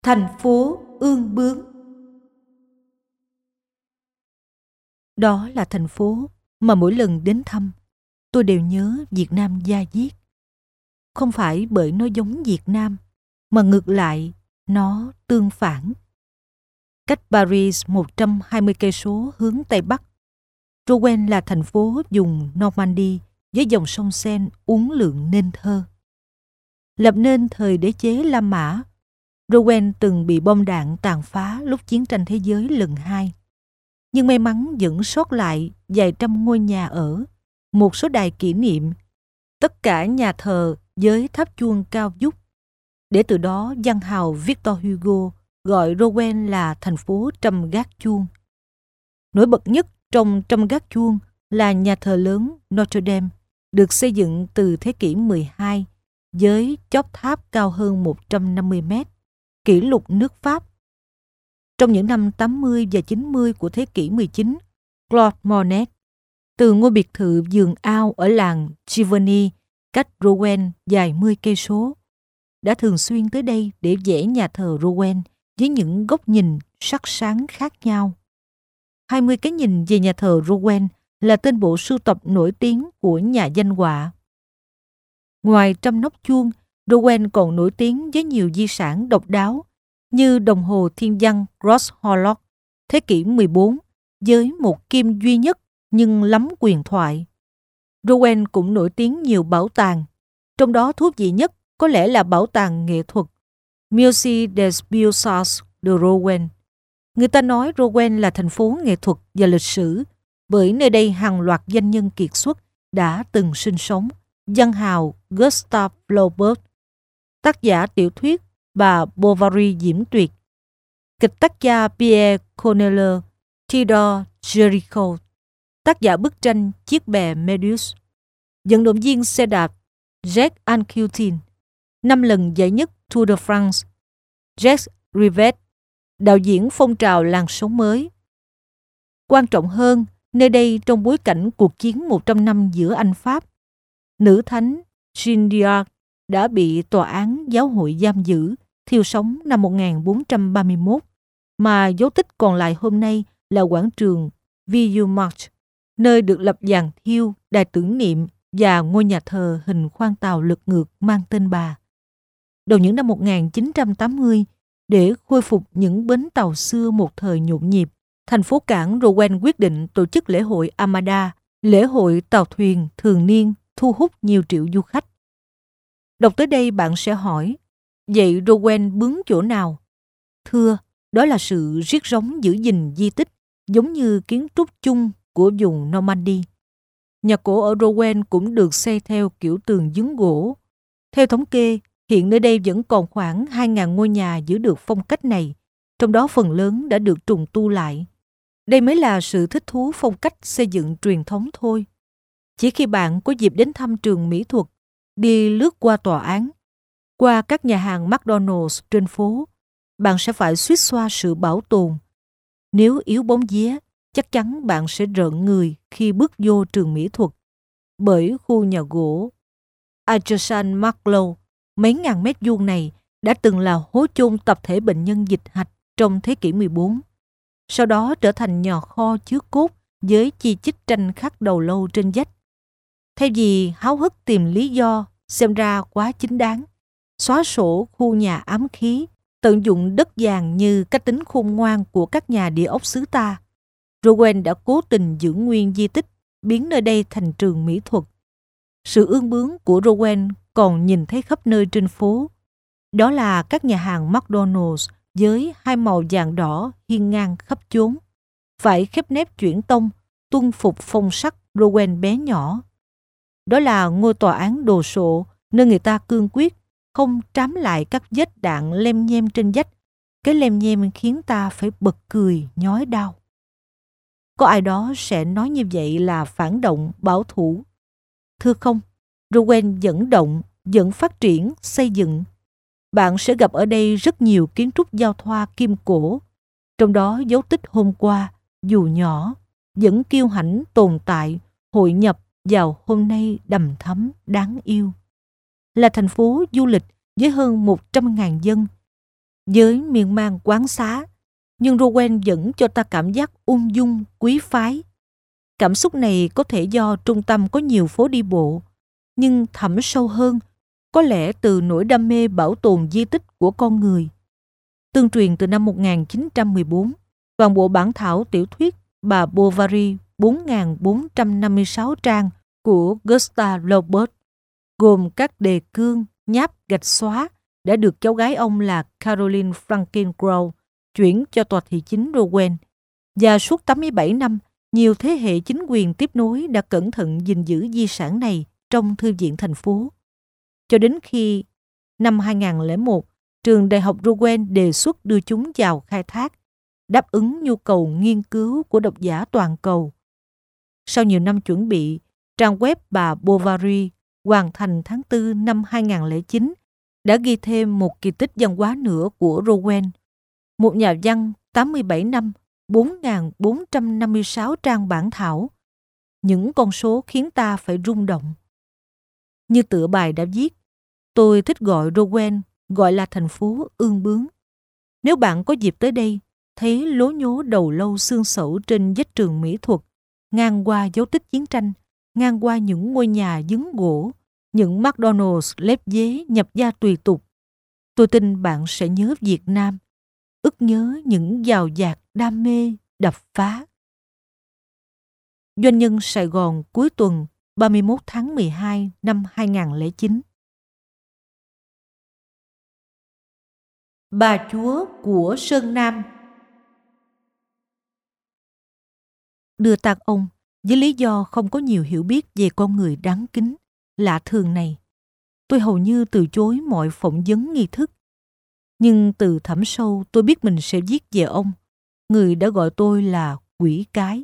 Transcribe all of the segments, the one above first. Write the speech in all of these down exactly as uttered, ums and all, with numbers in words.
Thành phố ương bướng. Đó là thành phố mà mỗi lần đến thăm, tôi đều nhớ Việt Nam da diết. Không phải bởi nó giống Việt Nam, mà ngược lại, nó tương phản. Cách Paris một trăm hai mươi cây số hướng Tây Bắc, Rouen là thành phố vùng Normandy với dòng sông Seine uốn lượn nên thơ. Lập nên thời đế chế La Mã, Rouen từng bị bom đạn tàn phá lúc chiến tranh thế giới lần hai. Nhưng may mắn vẫn sót lại vài trăm ngôi nhà ở, một số đài kỷ niệm, tất cả nhà thờ với tháp chuông cao vút. Để từ đó văn hào Victor Hugo gọi Rouen là thành phố trăm gác chuông. Nổi bật nhất trong trăm gác chuông là nhà thờ lớn Notre Dame, được xây dựng từ thế kỷ mười hai với chóp tháp cao hơn một trăm năm mươi mét, kỷ lục nước Pháp. Trong những năm tám mươi và chín mươi của thế kỷ mười chín, Claude Monet, từ ngôi biệt thự vườn ao ở làng Giverny, cách Rouen vài mươi cây số, đã thường xuyên tới đây để vẽ nhà thờ Rouen với những góc nhìn sắc sáng khác nhau. hai mươi cái nhìn về nhà thờ Rouen là tên bộ sưu tập nổi tiếng của nhà danh họa. Ngoài trăm nóc chuông, Rouen còn nổi tiếng với nhiều di sản độc đáo như đồng hồ thiên văn Grosse-Horloge thế kỷ mười bốn với một kim duy nhất nhưng lắm huyền thoại. Rouen cũng nổi tiếng nhiều bảo tàng, trong đó thú vị nhất có lẽ là bảo tàng nghệ thuật Musée des Beaux-Arts de Rouen. Người ta nói Rouen là thành phố nghệ thuật và lịch sử bởi nơi đây hàng loạt danh nhân kiệt xuất đã từng sinh sống. Văn hào Gustave Flaubert, tác giả tiểu thuyết Bà Bovary diễm tuyệt, kịch tác gia Pierre Corneille, Theodore Géricault, tác giả bức tranh Chiếc bè Méduse, vận động viên xe đạp Jacques Anquetin, năm lần giải nhất Tour de France, Jacques Rivet, đạo diễn phong trào làn sóng mới. Quan trọng hơn, nơi đây trong bối cảnh cuộc chiến một trăm năm giữa Anh Pháp, nữ thánh Jeanne d'Arc đã bị tòa án giáo hội giam giữ, thiêu sống năm một nghìn bốn trăm ba mươi mốt, mà dấu tích còn lại hôm nay là quảng trường Vieux-Marche, nơi được lập giàn thiêu, đài tưởng niệm và ngôi nhà thờ hình khoan tàu lật ngược mang tên bà. Đầu những năm một nghìn chín trăm tám mươi, để khôi phục những bến tàu xưa một thời nhộn nhịp, thành phố cảng Rouen quyết định tổ chức lễ hội Armada, lễ hội tàu thuyền thường niên thu hút nhiều triệu du khách. Đọc tới đây bạn sẽ hỏi, vậy Rouen bướng chỗ nào? Thưa, đó là sự riết róng giữ gìn di tích, giống như kiến trúc chung của vùng Normandy. Nhà cổ ở Rouen cũng được xây theo kiểu tường dứng gỗ. Theo thống kê, hiện nơi đây vẫn còn khoảng hai nghìn ngôi nhà giữ được phong cách này, trong đó phần lớn đã được trùng tu lại. Đây mới là sự thích thú phong cách xây dựng truyền thống thôi. Chỉ khi bạn có dịp đến thăm trường mỹ thuật, đi lướt qua tòa án, qua các nhà hàng McDonald's trên phố, bạn sẽ phải suýt xoa sự bảo tồn. Nếu yếu bóng vía, chắc chắn bạn sẽ rợn người khi bước vô trường mỹ thuật, bởi khu nhà gỗ Artisan Marlowe mấy ngàn mét vuông này đã từng là hố chôn tập thể bệnh nhân dịch hạch trong thế kỷ mười bốn. Sau đó trở thành nhà kho chứa cốt với chi chít tranh khắc đầu lâu trên vách. Thay vì háo hức tìm lý do xem ra quá chính đáng, xóa sổ khu nhà ám khí, tận dụng đất vàng như cách tính khôn ngoan của các nhà địa ốc xứ ta, Rouen đã cố tình giữ nguyên di tích, biến nơi đây thành trường mỹ thuật. Sự ương bướng của Rouen còn nhìn thấy khắp nơi trên phố. Đó là các nhà hàng McDonald's với hai màu vàng đỏ hiên ngang khắp chốn, phải khép nép chuyển tông, tuân phục phong sắc Rouen bé nhỏ. Đó là ngôi tòa án đồ sộ, nơi người ta cương quyết không trám lại các vết đạn lem nhem trên vách. Cái lem nhem khiến ta phải bật cười nhói đau. Có ai đó sẽ nói như vậy là phản động, bảo thủ. Thưa không, Rouen vẫn động, vẫn phát triển, xây dựng. Bạn sẽ gặp ở đây rất nhiều kiến trúc giao thoa kim cổ, trong đó dấu tích hôm qua, dù nhỏ, vẫn kiêu hãnh tồn tại, hội nhập vào hôm nay đầm thắm đáng yêu. Là thành phố du lịch với hơn một trăm nghìn dân, với miên man quán xá, nhưng Rowan vẫn cho ta cảm giác ung dung, quý phái. Cảm xúc này có thể do trung tâm có nhiều phố đi bộ, nhưng thẳm sâu hơn, có lẽ từ nỗi đam mê bảo tồn di tích của con người. Tương truyền từ năm một nghìn chín trăm mười bốn, toàn bộ bản thảo tiểu thuyết bà Bovary bốn nghìn bốn trăm năm mươi sáu trang của Gustave Flaubert, gồm các đề cương, nháp gạch xóa, đã được cháu gái ông là Caroline Frankengrove chuyển cho tòa thị chính Rouen. Và suốt tám mươi bảy năm, nhiều thế hệ chính quyền tiếp nối đã cẩn thận gìn giữ di sản này trong thư viện thành phố. Cho đến khi năm hai nghìn lẻ một, trường đại học Rouen đề xuất đưa chúng vào khai thác, đáp ứng nhu cầu nghiên cứu của độc giả toàn cầu. Sau nhiều năm chuẩn bị, trang web bà Bovary hoàn thành tháng tư năm hai nghìn lẻ chín đã ghi thêm một kỳ tích văn hóa nữa của Rouen. Một nhà văn tám mươi bảy năm, bốn nghìn bốn trăm năm mươi sáu trang bản thảo. Những con số khiến ta phải rung động. Như tựa bài đã viết, tôi thích gọi Rouen gọi là thành phố ương bướng. Nếu bạn có dịp tới đây, thấy lố nhố đầu lâu xương sẩu trên vách tường mỹ thuật, ngang qua dấu tích chiến tranh, ngang qua những ngôi nhà dứng gỗ, những McDonald's lép vế nhập gia tùy tục, tôi tin bạn sẽ nhớ Việt Nam, ức nhớ những giàu dạt đam mê đập phá. Doanh nhân Sài Gòn cuối tuần ba mươi mốt tháng mười hai năm hai nghìn lẻ chín. Bà chúa của Sơn Nam. Đưa tang ông với lý do không có nhiều hiểu biết về con người đáng kính, lạ thường này, tôi hầu như từ chối mọi phỏng vấn nghi thức. Nhưng từ thẳm sâu tôi biết mình sẽ viết về ông, người đã gọi tôi là quỷ cái.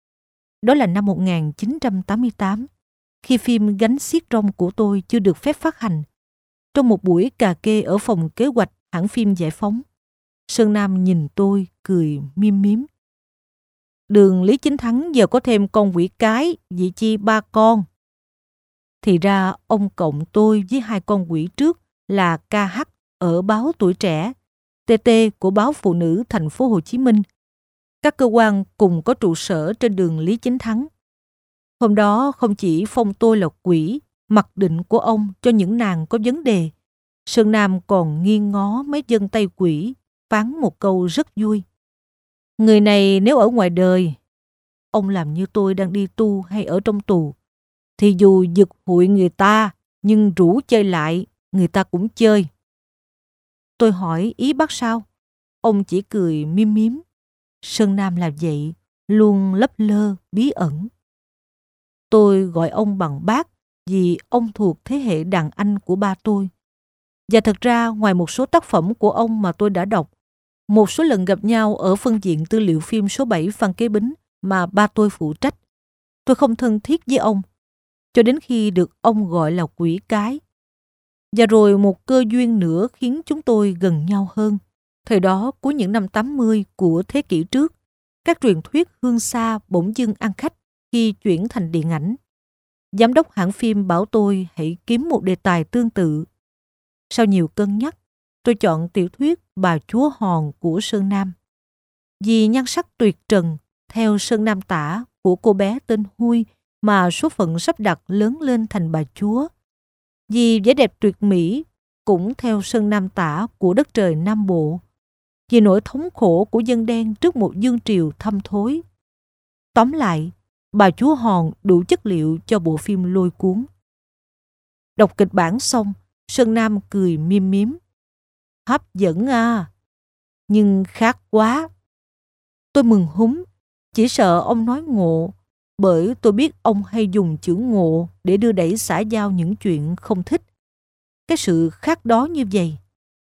Đó là năm một nghìn chín trăm tám mươi tám, khi phim Gánh xiết rong của tôi chưa được phép phát hành. Trong một buổi cà kê ở phòng kế hoạch hãng phim Giải Phóng, Sơn Nam nhìn tôi cười miêm miếm. Đường Lý Chính Thắng giờ có thêm con quỷ cái, vị chi ba con. Thì ra ông cộng tôi với hai con quỷ trước là ca hát ở báo Tuổi Trẻ, tê tê của báo Phụ Nữ Thành phố Hồ Chí Minh. Các cơ quan cùng có trụ sở trên đường Lý Chính Thắng. Hôm đó không chỉ phong tôi là quỷ, mặc định của ông cho những nàng có vấn đề, Sơn Nam còn nghiêng ngó mấy dân tay quỷ, phán một câu rất vui. Người này nếu ở ngoài đời, ông làm như tôi đang đi tu hay ở trong tù, thì dù giật hụi người ta, nhưng rủ chơi lại, người ta cũng chơi. Tôi hỏi ý bác sao? Ông chỉ cười miếm miếm. Sơn Nam là vậy, luôn lấp lơ, bí ẩn. Tôi gọi ông bằng bác vì ông thuộc thế hệ đàn anh của ba tôi. Và thật ra ngoài một số tác phẩm của ông mà tôi đã đọc, một số lần gặp nhau ở phân viện tư liệu phim số bảy Phan Kế Bính mà ba tôi phụ trách, tôi không thân thiết với ông, cho đến khi được ông gọi là quỷ cái. Và rồi một cơ duyên nữa khiến chúng tôi gần nhau hơn. Thời đó, cuối những năm tám mươi của thế kỷ trước, các truyền thuyết hương xa bỗng dưng ăn khách khi chuyển thành điện ảnh. Giám đốc hãng phim bảo tôi hãy kiếm một đề tài tương tự. Sau nhiều cân nhắc, tôi chọn tiểu thuyết Bà Chúa Hòn của Sơn Nam. Vì nhan sắc tuyệt trần, theo Sơn Nam tả, của cô bé tên Huy mà số phận sắp đặt lớn lên thành bà chúa. Vì vẻ đẹp tuyệt mỹ, cũng theo Sơn Nam tả, của đất trời Nam Bộ. Vì nỗi thống khổ của dân đen trước một vương triều thâm thối. Tóm lại, Bà Chúa Hòn đủ chất liệu cho bộ phim lôi cuốn. Đọc kịch bản xong, Sơn Nam cười miêm miếm. Hấp dẫn à, nhưng khác quá. Tôi mừng húm, chỉ sợ ông nói ngộ, bởi tôi biết ông hay dùng chữ ngộ để đưa đẩy xã giao những chuyện không thích. Cái sự khác đó như vậy.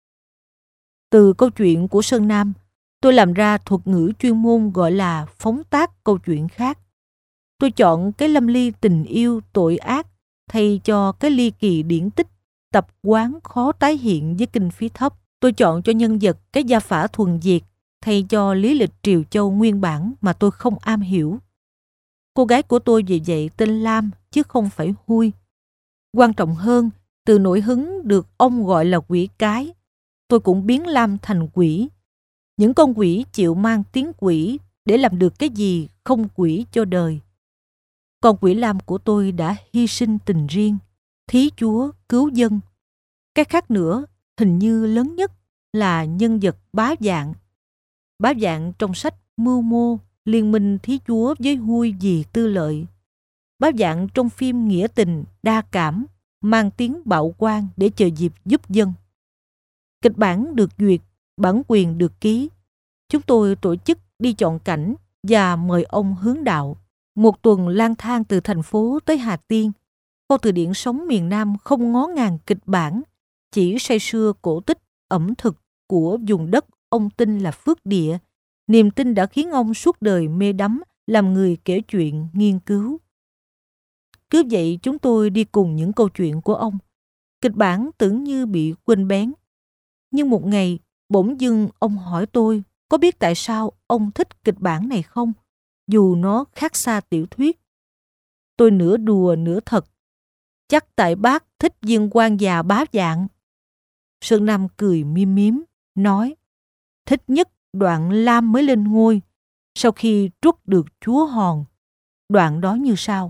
Từ câu chuyện của Sơn Nam, tôi làm ra thuật ngữ chuyên môn gọi là phóng tác câu chuyện khác. Tôi chọn cái lâm ly tình yêu tội ác thay cho cái ly kỳ điển tích tập quán khó tái hiện với kinh phí thấp. Tôi chọn cho nhân vật cái gia phả thuần Việt thay cho lý lịch Triều Châu nguyên bản mà tôi không am hiểu. Cô gái của tôi vì vậy tên Lam chứ không phải Huy. Quan trọng hơn, từ nổi hứng được ông gọi là quỷ cái, tôi cũng biến Lam thành quỷ. Những con quỷ chịu mang tiếng quỷ để làm được cái gì không quỷ cho đời. Con quỷ Lam của tôi đã hy sinh tình riêng, thí Chúa cứu dân. Cái khác nữa, hình như lớn nhất, là nhân vật Bá Vạn. Bá Vạn trong sách Mưu Mô, liên minh thí Chúa với Hui vì tư lợi. Bá Vạn trong phim nghĩa tình, đa cảm, mang tiếng bạo quan để chờ dịp giúp dân. Kịch bản được duyệt, bản quyền được ký. Chúng tôi tổ chức đi chọn cảnh và mời ông hướng đạo. Một tuần lang thang từ thành phố tới Hà Tiên. Kho từ điển sống miền Nam không ngó ngàng kịch bản, chỉ say sưa cổ tích, ẩm thực của vùng đất ông tin là phước địa. Niềm tin đã khiến ông suốt đời mê đắm làm người kể chuyện, nghiên cứu. Cứ vậy chúng tôi đi cùng những câu chuyện của ông. Kịch bản tưởng như bị quên bén. Nhưng một ngày, bỗng dưng ông hỏi tôi có biết tại sao ông thích kịch bản này không, dù nó khác xa tiểu thuyết. Tôi nửa đùa nửa thật. Chắc tại bác thích viên quan già Bá Vạn. Sơn Nam cười mím mím, nói thích nhất đoạn Lam mới lên ngôi, sau khi truất được chúa Hòn. Đoạn đó như sau.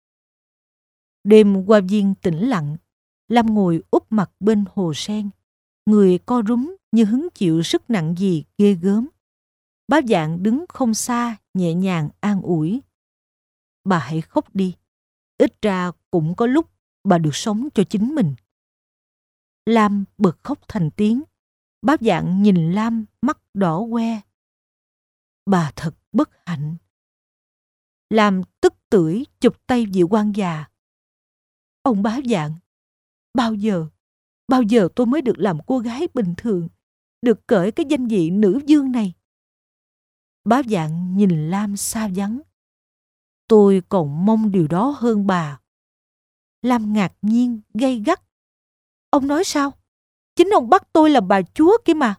Đêm qua viên tĩnh lặng, Lam ngồi úp mặt bên hồ sen, người co rúm như hứng chịu sức nặng gì ghê gớm. Bá Vạn đứng không xa, nhẹ nhàng an ủi. Bà hãy khóc đi, ít ra cũng có lúc bà được sống cho chính mình. Lam bật khóc thành tiếng. Bá Vạn nhìn Lam mắt đỏ que. Bà thật bất hạnh. Lam tức tưởi chụp tay vị quan già. Ông Bá Vạn, bao giờ, bao giờ tôi mới được làm cô gái bình thường, được cởi cái danh vị nữ vương này? Bá Vạn nhìn Lam xa vắng. Tôi còn mong điều đó hơn bà. Lam ngạc nhiên, gay gắt. Ông nói sao? Chính ông bắt tôi làm bà chúa kia mà.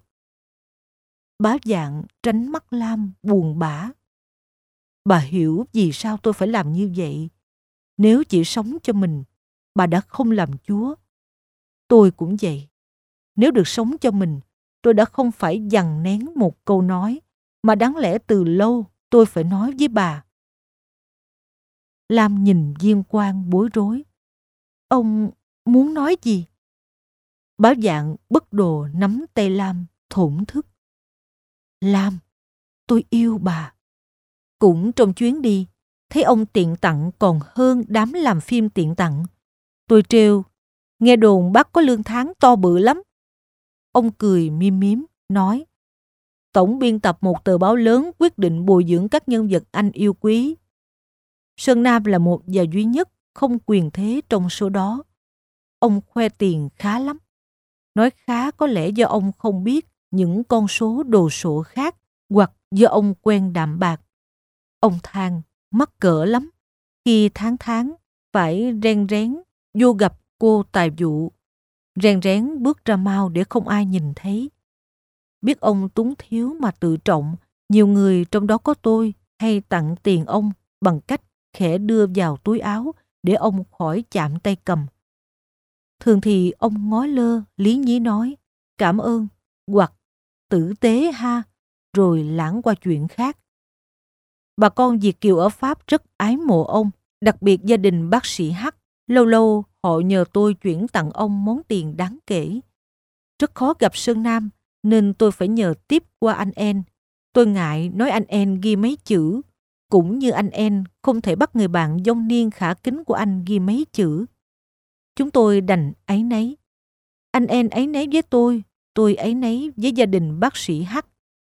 Bá Vạn tránh mắt Lam buồn bã. Bà hiểu vì sao tôi phải làm như vậy. Nếu chỉ sống cho mình, bà đã không làm chúa. Tôi cũng vậy. Nếu được sống cho mình, tôi đã không phải dằn nén một câu nói mà đáng lẽ từ lâu tôi phải nói với bà. Lam nhìn viên quan bối rối. Ông muốn nói gì? Bá Vạn bất đồ nắm tay Lam thổn thức. Lam, tôi yêu bà. Cũng trong chuyến đi, thấy ông tiện tặng còn hơn đám làm phim tiện tặng. Tôi trêu, nghe đồn bác có lương tháng to bự lắm. Ông cười mím mím, nói, tổng biên tập một tờ báo lớn quyết định bồi dưỡng các nhân vật anh yêu quý. Sơn Nam là một và duy nhất không quyền thế trong số đó. Ông khoe tiền khá lắm. Nói khá có lẽ do ông không biết những con số đồ sộ khác, hoặc do ông quen đạm bạc. Ông than mắc cỡ lắm khi tháng tháng phải ren rén vô gặp cô tài vụ, rèn rén bước ra mau để không ai nhìn thấy. Biết ông túng thiếu mà tự trọng, nhiều người trong đó có tôi hay tặng tiền ông bằng cách khẽ đưa vào túi áo để ông khỏi chạm tay cầm. Thường thì ông ngó lơ, lý nhí nói, cảm ơn, hoặc tử tế ha, rồi lãng qua chuyện khác. Bà con Việt kiều ở Pháp rất ái mộ ông, đặc biệt gia đình bác sĩ H. Lâu lâu họ nhờ tôi chuyển tặng ông món tiền đáng kể. Rất khó gặp Sơn Nam, nên tôi phải nhờ tiếp qua anh En. Tôi ngại nói anh En ghi mấy chữ, cũng như anh En không thể bắt người bạn vong niên khả kính của anh ghi mấy chữ. Chúng tôi đành áy náy. Anh En áy náy với tôi, tôi áy náy với gia đình bác sĩ H.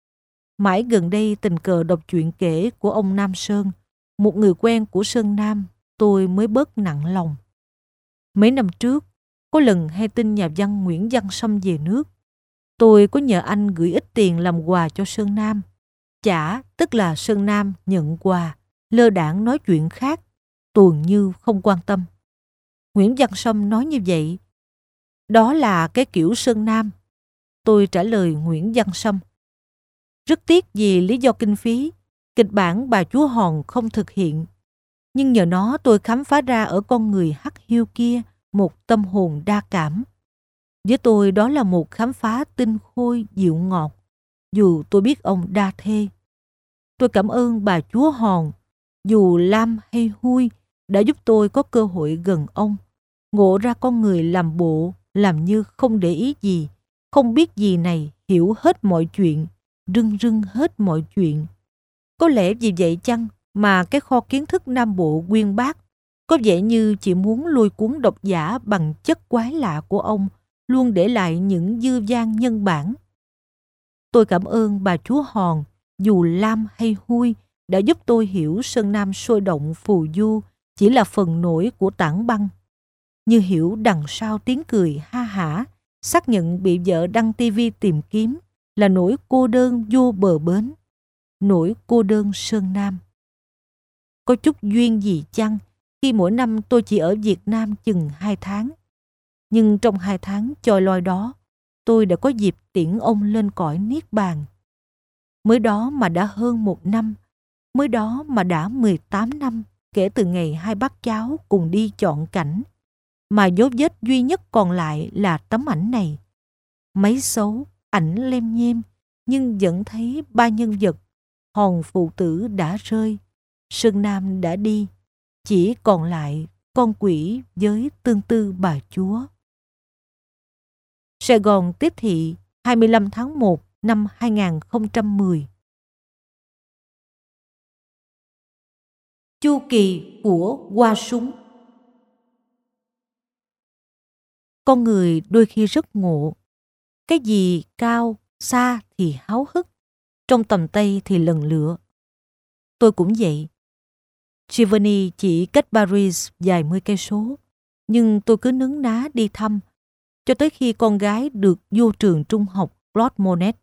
Mãi gần đây tình cờ đọc chuyện kể của ông Nam Sơn, một người quen của Sơn Nam, tôi mới bớt nặng lòng. Mấy năm trước, có lần hay tin nhà văn Nguyễn Văn Sâm về nước. Tôi có nhờ anh gửi ít tiền làm quà cho Sơn Nam. Chả, tức là Sơn Nam nhận quà, lơ đãng nói chuyện khác, tuồn như không quan tâm. Nguyễn Văn Sâm nói như vậy. Đó là cái kiểu Sơn Nam. Tôi trả lời Nguyễn Văn Sâm. Rất tiếc vì lý do kinh phí, kịch bản Bà Chúa Hòn không thực hiện. Nhưng nhờ nó tôi khám phá ra ở con người hắc hiu kia một tâm hồn đa cảm. Với tôi đó là một khám phá tinh khôi dịu ngọt, dù tôi biết ông đa thê. Tôi cảm ơn bà chúa Hòn, dù lam hay hui, đã giúp tôi có cơ hội gần ông, ngộ ra con người làm bộ, làm như không để ý gì, không biết gì này, hiểu hết mọi chuyện, rưng rưng hết mọi chuyện. Có lẽ vì vậy chăng mà cái kho kiến thức Nam Bộ uyên bác, có vẻ như chỉ muốn lôi cuốn độc giả bằng chất quái lạ của ông, luôn để lại những dư dang nhân bản. Tôi cảm ơn bà chúa Hòn, dù lam hay hui, đã giúp tôi hiểu Sơn Nam sôi động phù du chỉ là phần nổi của tảng băng. Như hiểu đằng sau tiếng cười ha hả, xác nhận bị vợ đăng tivi tìm kiếm là nỗi cô đơn vô bờ bến, nỗi cô đơn Sơn Nam. Có chút duyên gì chăng khi mỗi năm tôi chỉ ở Việt Nam chừng hai tháng. Nhưng trong hai tháng choi loi đó, tôi đã có dịp tiễn ông lên cõi niết bàn. Mới đó mà đã hơn một năm, mới đó mà đã mười tám năm kể từ ngày hai bác cháu cùng đi chọn cảnh, mà dấu vết duy nhất còn lại là tấm ảnh này. Máy xấu, ảnh lem nhem, nhưng vẫn thấy ba nhân vật. Hòn phụ tử đã rơi, Sơn Nam đã đi, chỉ còn lại con quỷ với tương tư bà chúa. Sài Gòn tiếp thị, hai mươi lăm tháng một năm hai nghìn không trăm mười. Chu kỳ của hoa súng. Con người đôi khi rất ngộ. Cái gì cao, xa thì háo hức, trong tầm tay thì lần lựa. Tôi cũng vậy. Giverny chỉ cách Paris vài mươi cây số, nhưng tôi cứ nấn ná đi thăm, cho tới khi con gái được vô trường trung học Claude Monet.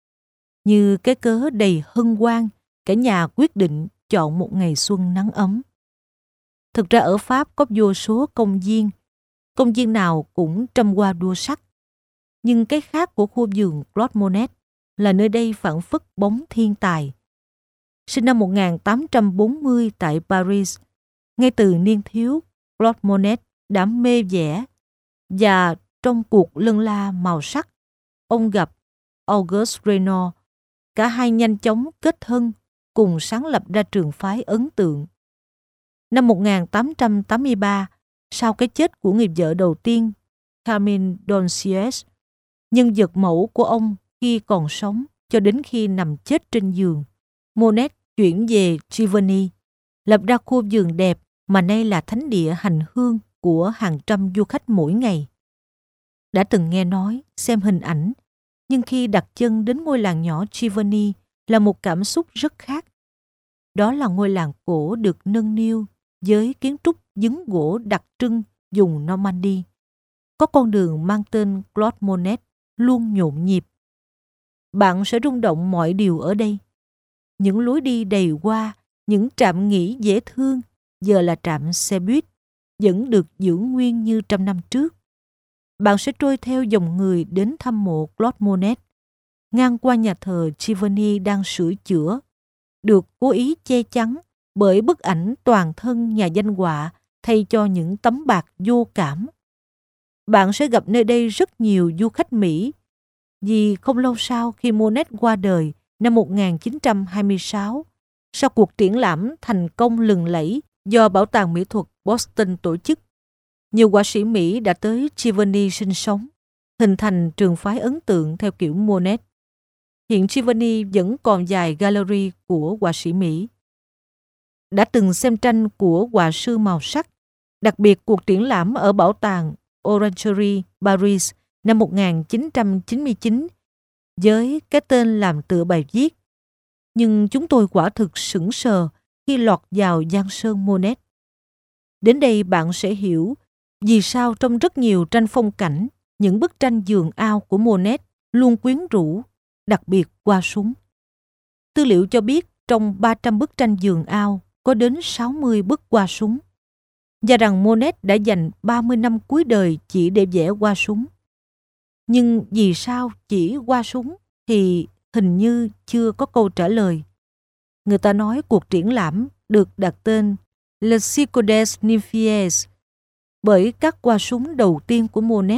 Như cái cớ đầy hân hoan, cả nhà quyết định chọn một ngày xuân nắng ấm. Thực ra ở Pháp có vô số công viên, công viên nào cũng trăm hoa đua sắc. Nhưng cái khác của khu vườn Claude Monet là nơi đây phảng phất bóng thiên tài. Sinh năm một nghìn tám trăm bốn mươi tại Paris, ngay từ niên thiếu, Claude Monet đã mê vẽ, và trong cuộc lân la màu sắc, ông gặp Auguste Renoir. Cả hai nhanh chóng kết thân, cùng sáng lập ra trường phái ấn tượng. Năm một nghìn tám trăm tám mươi ba, sau cái chết của người vợ đầu tiên, Carmine Donciès, nhân vật mẫu của ông khi còn sống cho đến khi nằm chết trên giường, Monet chuyển về Giverny, lập ra khu vườn đẹp mà nay là thánh địa hành hương của hàng trăm du khách mỗi ngày. Đã từng nghe nói, xem hình ảnh, nhưng khi đặt chân đến ngôi làng nhỏ Giverny là một cảm xúc rất khác. Đó là ngôi làng cổ được nâng niu với kiến trúc dứng gỗ đặc trưng vùng Normandy. Có con đường mang tên Claude Monet luôn nhộn nhịp. Bạn sẽ rung động mọi điều ở đây. Những lối đi đầy hoa, những trạm nghỉ dễ thương, giờ là trạm xe buýt, vẫn được giữ nguyên như trăm năm trước. Bạn sẽ trôi theo dòng người đến thăm mộ Claude Monet, ngang qua nhà thờ Giverny đang sửa chữa, được cố ý che chắn bởi bức ảnh toàn thân nhà danh họa thay cho những tấm bạc vô cảm. Bạn sẽ gặp nơi đây rất nhiều du khách Mỹ, vì không lâu sau khi Monet qua đời năm một nghìn chín trăm hai mươi sáu, sau cuộc triển lãm thành công lừng lẫy do Bảo tàng Mỹ thuật Boston tổ chức, nhiều họa sĩ Mỹ đã tới Giverny sinh sống, hình thành trường phái ấn tượng theo kiểu Monet. Hiện Giverny vẫn còn vài gallery của họa sĩ Mỹ. Đã từng xem tranh của họa sư màu sắc, đặc biệt cuộc triển lãm ở bảo tàng Orangerie Paris năm một nghìn chín trăm chín mươi chín với cái tên làm tựa bài viết. Nhưng chúng tôi quả thực sững sờ khi lọt vào giang sơn Monet. Đến đây bạn sẽ hiểu vì sao trong rất nhiều tranh phong cảnh, những bức tranh vườn ao của Monet luôn quyến rũ, đặc biệt hoa súng. Tư liệu cho biết trong ba trăm bức tranh vườn ao có đến sáu mươi bức hoa súng, và rằng Monet đã dành ba mươi năm cuối đời chỉ để vẽ hoa súng. Nhưng vì sao chỉ hoa súng thì hình như chưa có câu trả lời. Người ta nói cuộc triển lãm được đặt tên Le Cirque des Nymphes bởi các hoa súng đầu tiên của Monet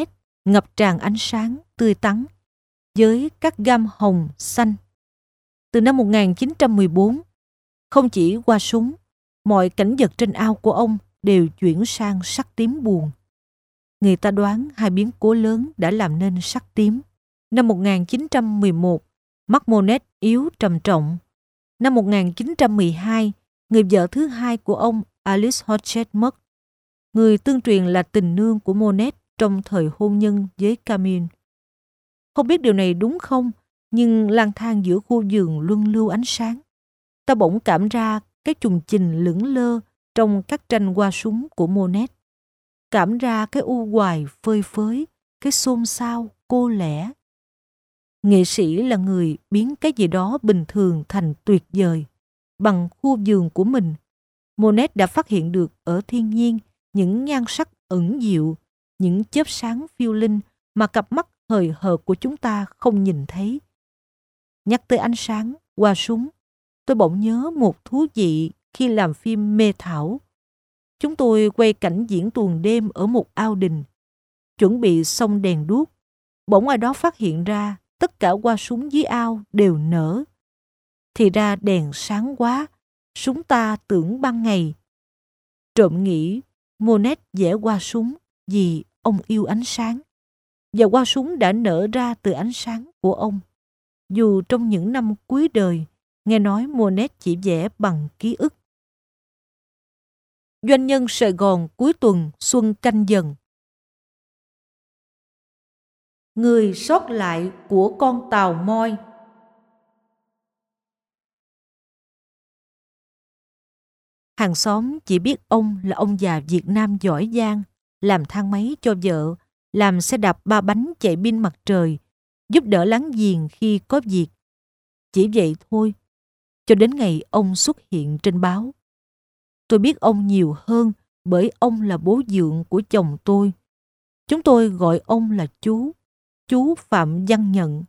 ngập tràn ánh sáng tươi tắn với các gam hồng, xanh. Từ năm một nghìn chín trăm mười bốn, không chỉ qua súng, mọi cảnh vật trên ao của ông đều chuyển sang sắc tím buồn. Người ta đoán hai biến cố lớn đã làm nên sắc tím. Năm một nghìn chín trăm mười một, mắt Monet yếu trầm trọng. Năm một nghìn chín trăm mười hai, người vợ thứ hai của ông, Alice Hodgson, mất. Người tương truyền là tình nương của Monet trong thời hôn nhân với Camille. Không biết điều này đúng không, nhưng lang thang giữa khu vườn luân lưu ánh sáng, ta bỗng cảm ra cái chùng trình lững lơ trong các tranh hoa súng của Monet. Cảm ra cái u hoài phơi phới, cái xôn xao, cô lẻ. Nghệ sĩ là người biến cái gì đó bình thường thành tuyệt vời. Bằng khu vườn của mình, Monet đã phát hiện được ở thiên nhiên những nhan sắc ẩn diệu, những chớp sáng phiêu linh mà cặp mắt hời hợt của chúng ta không nhìn thấy. Nhắc tới ánh sáng, hoa súng, tôi bỗng nhớ một thú vị khi làm phim Mê Thảo. Chúng tôi quay cảnh diễn tuồng đêm ở một ao đình. Chuẩn bị xong đèn đuốc, bỗng ai đó phát hiện ra tất cả hoa súng dưới ao đều nở. Thì ra đèn sáng quá, súng ta tưởng ban ngày. Trộm nghĩ Monet vẽ hoa súng vì ông yêu ánh sáng, và hoa súng đã nở ra từ ánh sáng của ông. Dù trong những năm cuối đời, nghe nói Monet chỉ vẽ bằng ký ức. Doanh nhân Sài Gòn cuối tuần xuân Canh Dần. Người sót lại của con tàu moi. Hàng xóm chỉ biết ông là ông già Việt Nam giỏi giang, làm thang máy cho vợ, làm xe đạp ba bánh chạy pin mặt trời, giúp đỡ láng giềng khi có việc. Chỉ vậy thôi, cho đến ngày ông xuất hiện trên báo. Tôi biết ông nhiều hơn bởi ông là bố dượng của chồng tôi. Chúng tôi gọi ông là chú, chú Phạm Văn Nhận.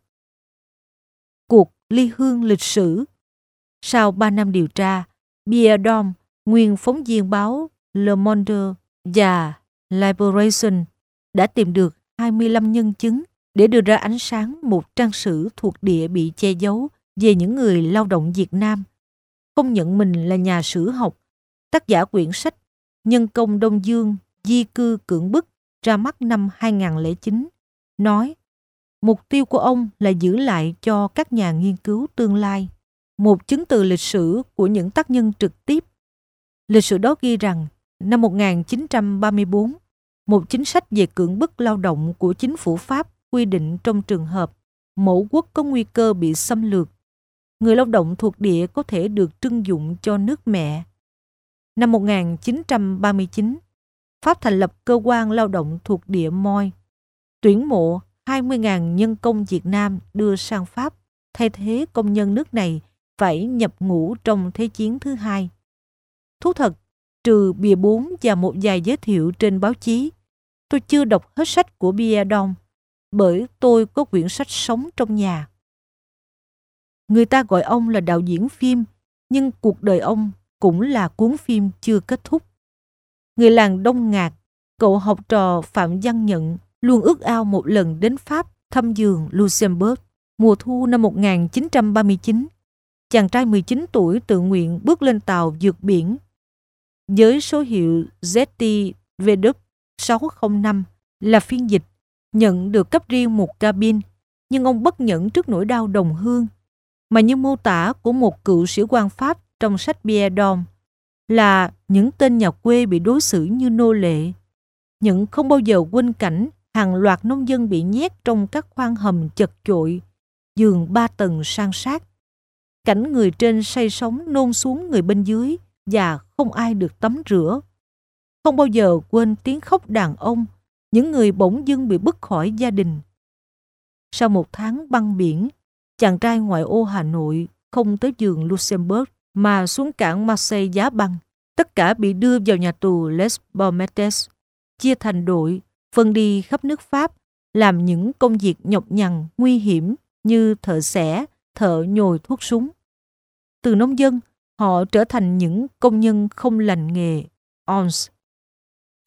Cuộc ly hương lịch sử. Sau ba năm điều tra, Pierre Dom, nguyên phóng viên báo Le Monde và Libération, đã tìm được hai mươi lăm nhân chứng để đưa ra ánh sáng một trang sử thuộc địa bị che giấu về những người lao động Việt Nam. Không nhận mình là nhà sử học, tác giả quyển sách Nhân công Đông Dương di cư cưỡng bức ra mắt năm hai nghìn không trăm lẻ chín, nói mục tiêu của ông là giữ lại cho các nhà nghiên cứu tương lai một chứng từ lịch sử của những tác nhân trực tiếp. Lịch sử đó ghi rằng năm một nghìn chín trăm ba mươi bốn, một chính sách về cưỡng bức lao động của chính phủ Pháp quy định trong trường hợp mẫu quốc có nguy cơ bị xâm lược, người lao động thuộc địa có thể được trưng dụng cho nước mẹ. Năm một nghìn chín trăm ba mươi chín, Pháp thành lập cơ quan lao động thuộc địa moi, tuyển mộ hai mươi nghìn nhân công Việt Nam đưa sang Pháp, thay thế công nhân nước này phải nhập ngũ trong Thế chiến thứ hai. Thú thật, trừ bìa bốn và một vài giới thiệu trên báo chí, tôi chưa đọc hết sách của Pierre Dom, bởi tôi có quyển sách sống trong nhà. Người ta gọi ông là đạo diễn phim, nhưng cuộc đời ông cũng là cuốn phim chưa kết thúc. Người làng Đông Ngạc, cậu học trò Phạm Văn Nhận luôn ước ao một lần đến Pháp thăm vườn Luxembourg. Mùa thu năm một nghìn chín trăm ba mươi chín, chàng trai mười chín tuổi tự nguyện bước lên tàu vượt biển. Với số hiệu Z T V W sáu không năm là phiên dịch, Nhận được cấp riêng một cabin, nhưng ông bất nhẫn trước nỗi đau đồng hương, mà như mô tả của một cựu sĩ quan Pháp trong sách Pierre Dom là những tên nhà quê bị đối xử như nô lệ. Nhận không bao giờ quên cảnh hàng loạt nông dân bị nhét trong các khoang hầm chật chội, giường ba tầng san sát. Cảnh người trên say sóng nôn xuống người bên dưới và không ai được tắm rửa. Không bao giờ quên tiếng khóc đàn ông, những người bỗng dưng bị bứt khỏi gia đình. Sau một tháng băng biển, chàng trai ngoại ô Hà Nội không tới vườn Luxembourg mà xuống cảng Marseille giá băng. Tất cả bị đưa vào nhà tù Les Baumettes, chia thành đội, phân đi khắp nước Pháp, làm những công việc nhọc nhằn, nguy hiểm như thợ xẻ, thợ nhồi thuốc súng. Từ nông dân, họ trở thành những công nhân không lành nghề, ons.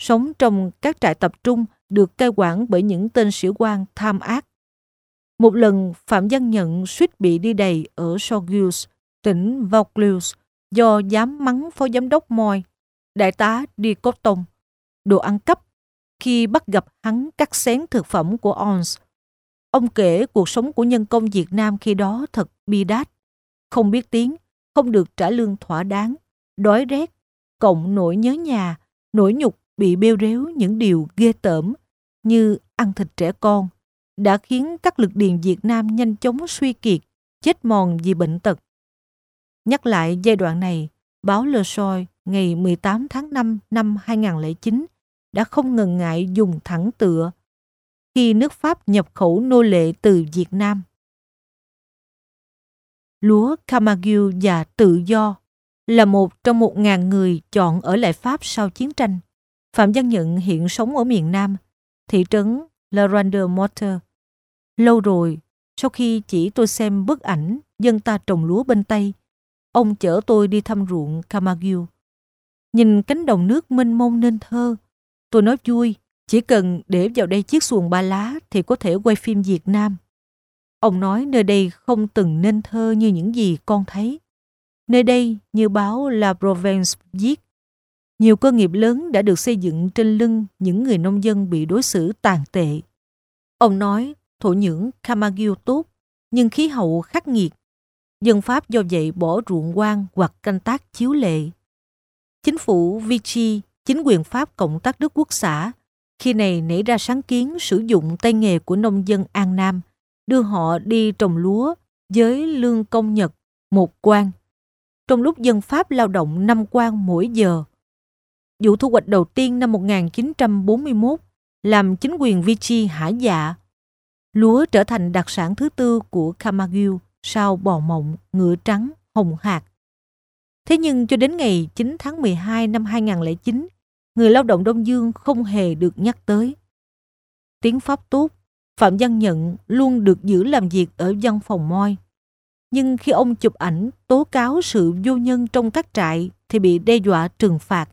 sống trong các trại tập trung được cai quản bởi những tên sĩ quan tham ác. Một lần, Phạm Văn Nhận suýt bị đi đày ở Sorgues, tỉnh Vaucluse, do dám mắng phó giám đốc Moi, đại tá Đi Cotton, đồ ăn cắp, khi bắt gặp hắn cắt xén thực phẩm của Ons. Ông kể cuộc sống của nhân công Việt Nam khi đó thật bi đát. Không biết tiếng, không được trả lương thỏa đáng, đói rét, cộng nỗi nhớ nhà, nỗi nhục bị bêu rếu những điều ghê tởm như ăn thịt trẻ con, đã khiến các lực điền Việt Nam nhanh chóng suy kiệt, chết mòn vì bệnh tật. Nhắc lại giai đoạn này, báo Le Soi ngày mười tám tháng năm năm hai nghìn không trăm lẻ chín đã không ngần ngại dùng thẳng tựa khi nước Pháp nhập khẩu nô lệ từ Việt Nam. Lúa Camargue và Tự Do là một trong một ngàn người chọn ở lại Pháp sau chiến tranh. Phạm Văn Nhận hiện sống ở miền Nam, thị trấn La Ronde-Morte. Lâu rồi, sau khi chỉ tôi xem bức ảnh dân ta trồng lúa bên Tây, ông chở tôi đi thăm ruộng Camargue. Nhìn cánh đồng nước mênh mông nên thơ, tôi nói vui, chỉ cần để vào đây chiếc xuồng ba lá thì có thể quay phim Việt Nam. Ông nói nơi đây không từng nên thơ như những gì con thấy. Nơi đây, như báo La Provence viết, nhiều cơ nghiệp lớn đã được xây dựng trên lưng những người nông dân bị đối xử tàn tệ. Ông nói thổ nhưỡng Camargue tốt, nhưng khí hậu khắc nghiệt. Dân Pháp do vậy bỏ ruộng hoang hoặc canh tác chiếu lệ. Chính phủ Vichy, chính quyền Pháp Cộng tác Đức Quốc xã, khi này nảy ra sáng kiến sử dụng tay nghề của nông dân An Nam, đưa họ đi trồng lúa với lương công nhật một quan, trong lúc dân Pháp lao động năm quan mỗi giờ. Vụ thu hoạch đầu tiên năm một nghìn chín trăm bốn mươi mốt làm chính quyền Vichy hả dạ. Lúa trở thành đặc sản thứ tư của Camargue sau bò mộng, ngựa trắng, hồng hạc. Thế nhưng cho đến ngày chín tháng mười hai năm hai nghìn không trăm lẻ chín, người lao động Đông Dương không hề được nhắc tới. Tiếng Pháp tốt, Phạm Văn Nhận luôn được giữ làm việc ở văn phòng Moi. Nhưng khi ông chụp ảnh tố cáo sự vô nhân trong các trại thì bị đe dọa trừng phạt.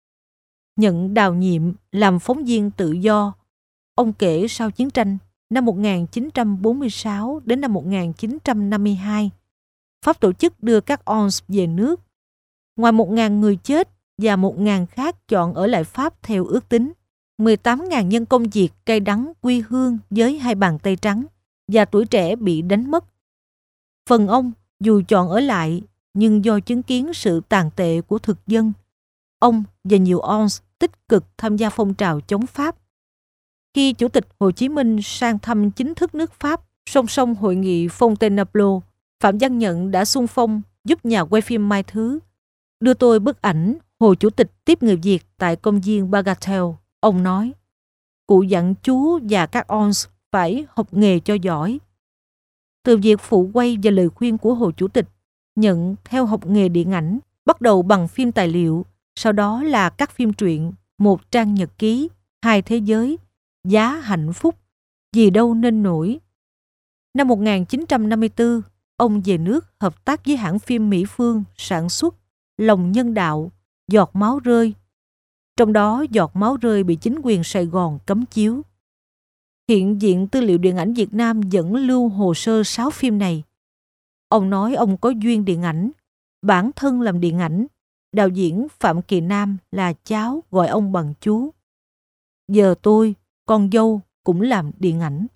Nhận đào nhiệm làm phóng viên Tự Do. Ông kể sau chiến tranh năm một nghìn chín trăm bốn mươi sáu đến năm một nghìn chín trăm năm mươi hai, Pháp tổ chức đưa các Ons về nước. Ngoài một nghìn người chết và một nghìn khác chọn ở lại Pháp theo ước tính, mười tám nghìn nhân công Việt cay đắng quy hương với hai bàn tay trắng và tuổi trẻ bị đánh mất. Phần ông, dù chọn ở lại, nhưng do chứng kiến sự tàn tệ của thực dân, ông và nhiều Ons tích cực tham gia phong trào chống Pháp. Khi Chủ tịch Hồ Chí Minh sang thăm chính thức nước Pháp, song song hội nghị Fontainebleau, Phạm Văn Nhận đã xung phong giúp nhà quay phim Mai Thứ đưa tôi bức ảnh Hồ Chủ tịch tiếp người Việt tại công viên Bagatelle. Ông nói, cụ dặn chú và các Ons phải học nghề cho giỏi. Từ việc phụ quay và lời khuyên của Hồ Chủ tịch, Nhận theo học nghề điện ảnh, bắt đầu bằng phim tài liệu, sau đó là các phim truyện, một trang nhật ký, hai thế giới, giá hạnh phúc, gì đâu nên nổi. Năm một nghìn chín trăm năm mươi tư, ông về nước hợp tác với hãng phim Mỹ Phương sản xuất Lòng Nhân Đạo, Giọt Máu Rơi. Trong đó Giọt Máu Rơi bị chính quyền Sài Gòn cấm chiếu. Hiện Viện Tư liệu Điện ảnh Việt Nam vẫn lưu hồ sơ sáu phim này. Ông nói ông có duyên điện ảnh, bản thân làm điện ảnh. Đạo diễn Phạm Kỳ Nam là cháu gọi ông bằng chú. Giờ tôi, con dâu cũng làm điện ảnh.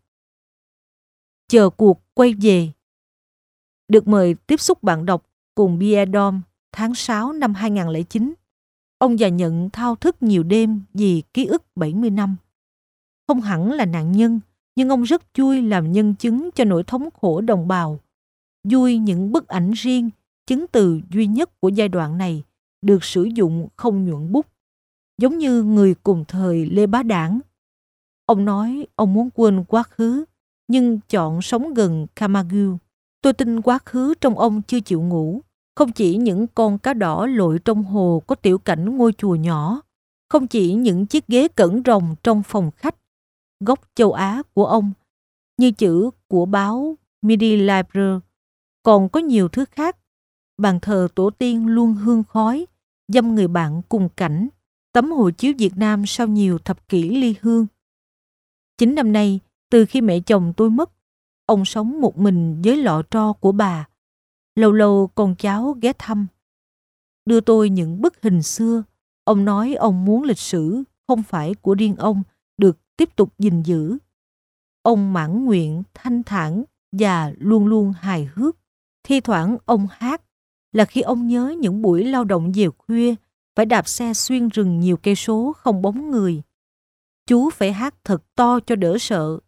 Chờ cuộc quay về. Được mời tiếp xúc bạn đọc cùng Pierre Dom tháng sáu năm hai nghìn không trăm lẻ chín. Ông già Nhận thao thức nhiều đêm vì ký ức bảy mươi năm. Không hẳn là nạn nhân, nhưng ông rất vui làm nhân chứng cho nỗi thống khổ đồng bào. Vui những bức ảnh riêng, chứng từ duy nhất của giai đoạn này được sử dụng không nhuận bút, giống như người cùng thời Lê Bá Đảng. Ông nói ông muốn quên quá khứ, nhưng chọn sống gần Camargue. Tôi tin quá khứ trong ông chưa chịu ngủ. Không chỉ những con cá đỏ lội trong hồ có tiểu cảnh ngôi chùa nhỏ, không chỉ những chiếc ghế cẩn rồng trong phòng khách, góc châu Á của ông, như chữ của báo Midi Libre, còn có nhiều thứ khác. Bàn thờ tổ tiên luôn hương khói, dăm người bạn cùng cảnh, tấm hộ chiếu Việt Nam sau nhiều thập kỷ ly hương. Chín năm nay, từ khi mẹ chồng tôi mất, ông sống một mình với lọ tro của bà. Lâu lâu con cháu ghé thăm. Đưa tôi những bức hình xưa. Ông nói ông muốn lịch sử không phải của riêng ông được tiếp tục gìn giữ. Ông mãn nguyện, thanh thản và luôn luôn hài hước. Thi thoảng ông hát là khi ông nhớ những buổi lao động về khuya, phải đạp xe xuyên rừng nhiều cây số không bóng người. Chú phải hát thật to cho đỡ sợ.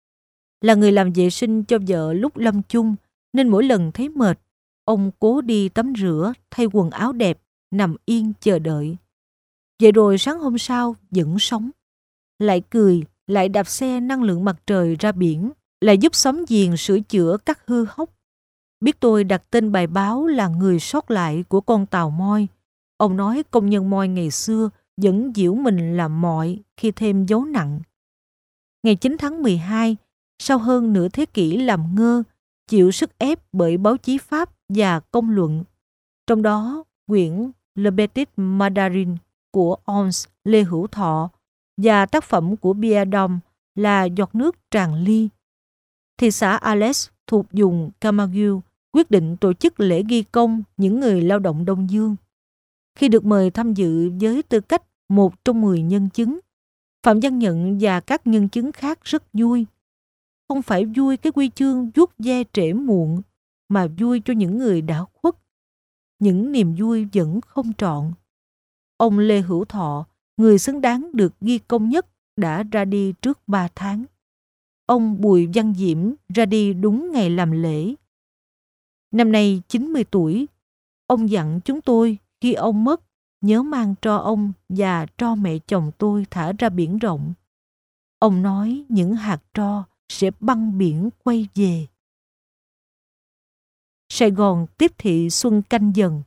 Là người làm vệ sinh cho vợ lúc lâm chung, nên mỗi lần thấy mệt, ông cố đi tắm rửa, thay quần áo đẹp, nằm yên chờ đợi. Vậy rồi sáng hôm sau vẫn sống. Lại cười, lại đạp xe năng lượng mặt trời ra biển, lại giúp xóm giềng sửa chữa các hư hóc. Biết tôi đặt tên bài báo là người sót lại của con tàu moi. Ông nói công nhân moi ngày xưa vẫn giễu mình làm mọi khi thêm dấu nặng. Ngày chín tháng mười hai, sau hơn nửa thế kỷ làm ngơ, chịu sức ép bởi báo chí Pháp và công luận, trong đó quyển Le Petit Mandarin của Ons Lê Hữu Thọ và tác phẩm của Pierre Dom là Giọt nước tràn ly, thị xã Alès thuộc vùng Camargue quyết định tổ chức lễ ghi công những người lao động Đông Dương. Khi được mời tham dự với tư cách một trong mười nhân chứng, Phạm Văn Nhận và các nhân chứng khác rất vui. Không phải vui cái huy chương vuốt ve trễ muộn, mà vui cho những người đã khuất. Những niềm vui vẫn không trọn. Ông Lê Hữu Thọ, người xứng đáng được ghi công nhất, đã ra đi trước ba tháng. Ông Bùi Văn Diễm ra đi đúng ngày làm lễ. Năm nay chín mươi tuổi, ông dặn chúng tôi khi ông mất nhớ mang tro ông và tro mẹ chồng tôi thả ra biển rộng. Ông nói những hạt tro sẽ băng biển quay về. Sài Gòn tiếp thị xuân Canh Dần.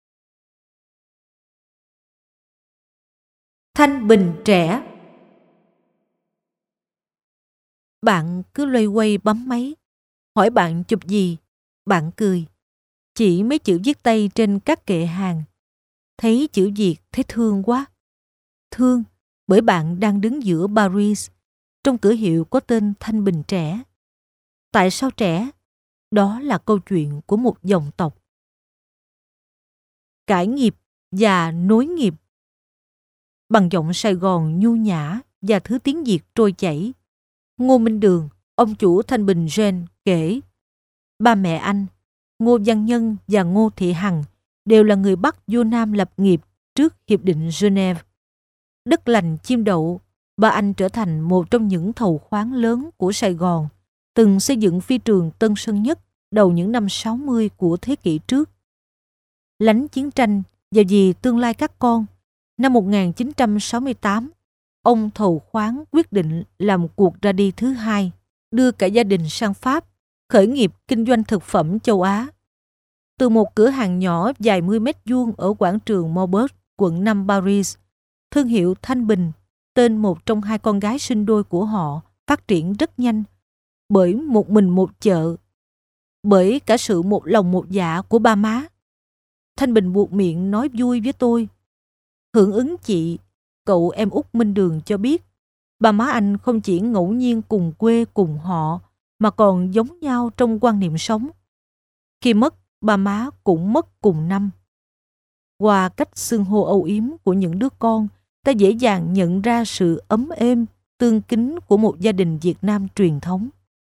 Thanh Bình trẻ. Bạn cứ loay hoay bấm máy, hỏi bạn chụp gì, bạn cười. Chỉ mấy chữ viết tay trên các kệ hàng. Thấy chữ Việt thấy thương quá. Thương bởi bạn đang đứng giữa Paris, trong cửa hiệu có tên Thanh Bình trẻ. Tại sao trẻ? Đó là câu chuyện của một dòng tộc. Cải nghiệp và nối nghiệp. Bằng giọng Sài Gòn nhu nhã và thứ tiếng Việt trôi chảy, Ngô Minh Đường, ông chủ Thanh Bình Gen kể, ba mẹ anh, Ngô Văn Nhân và Ngô Thị Hằng, đều là người Bắc vô Nam lập nghiệp trước Hiệp định Geneva. Đất lành chim đậu, ba anh trở thành một trong những thầu khoáng lớn của Sài Gòn, từng xây dựng phi trường Tân Sơn Nhất đầu những năm sáu mươi của thế kỷ trước. Lánh chiến tranh và vì tương lai các con, năm một nghìn chín trăm sáu mươi tám, ông thầu khoáng quyết định làm cuộc ra đi thứ hai, đưa cả gia đình sang Pháp, khởi nghiệp kinh doanh thực phẩm châu Á. Từ một cửa hàng nhỏ dài mười mét vuông ở quảng trường Maubert, quận năm Paris, thương hiệu Thanh Bình, tên một trong hai con gái sinh đôi của họ, phát triển rất nhanh, bởi một mình một chợ, bởi cả sự một lòng một dạ của ba má. Thanh Bình buộc miệng nói vui với tôi. Hưởng ứng chị, cậu em út Minh Đường cho biết, ba má anh không chỉ ngẫu nhiên cùng quê cùng họ, mà còn giống nhau trong quan niệm sống. Khi mất, ba má cũng mất cùng năm. Qua cách xưng hô âu yếm của những đứa con, ta dễ dàng nhận ra sự ấm êm, tương kính của một gia đình Việt Nam truyền thống.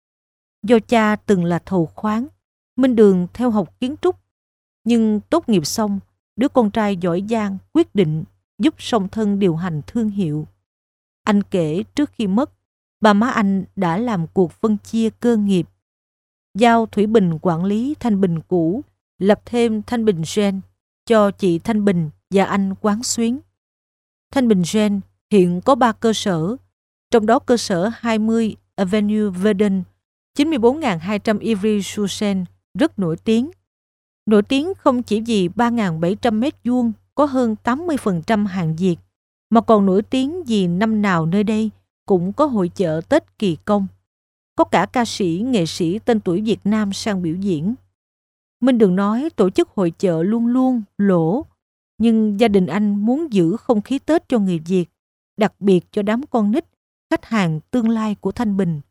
Do cha từng là thầu khoáng, Minh Đường theo học kiến trúc, nhưng tốt nghiệp xong, đứa con trai giỏi giang quyết định giúp song thân điều hành thương hiệu. Anh kể trước khi mất, ba má anh đã làm cuộc phân chia cơ nghiệp, giao Thủy Bình quản lý Thanh Bình cũ, lập thêm Thanh Bình Gen cho chị Thanh Bình và anh quán xuyến. Thanh Bình Gen hiện có ba cơ sở, trong đó cơ sở hai mươi Avenue Verdun, chín mươi bốn nghìn hai trăm Ivry-sur-Seine rất nổi tiếng. Nổi tiếng không chỉ vì ba nghìn bảy trăm mét vuông có hơn tám mươi phần trăm hàng Việt, mà còn nổi tiếng vì năm nào nơi đây cũng có hội chợ Tết kỳ công. Có cả ca sĩ, nghệ sĩ tên tuổi Việt Nam sang biểu diễn. Minh Đường nói tổ chức hội chợ luôn luôn lỗ, Nhưng gia đình anh muốn giữ không khí Tết cho người Việt, đặc biệt cho đám con nít, khách hàng tương lai của Thanh Bình.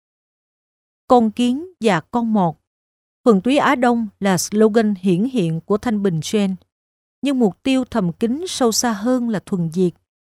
Con kiến và con mọt. Thuần túy Á Đông là slogan hiển hiện của Thanh Bình Gen, nhưng mục tiêu thầm kín sâu xa hơn là thuần Việt.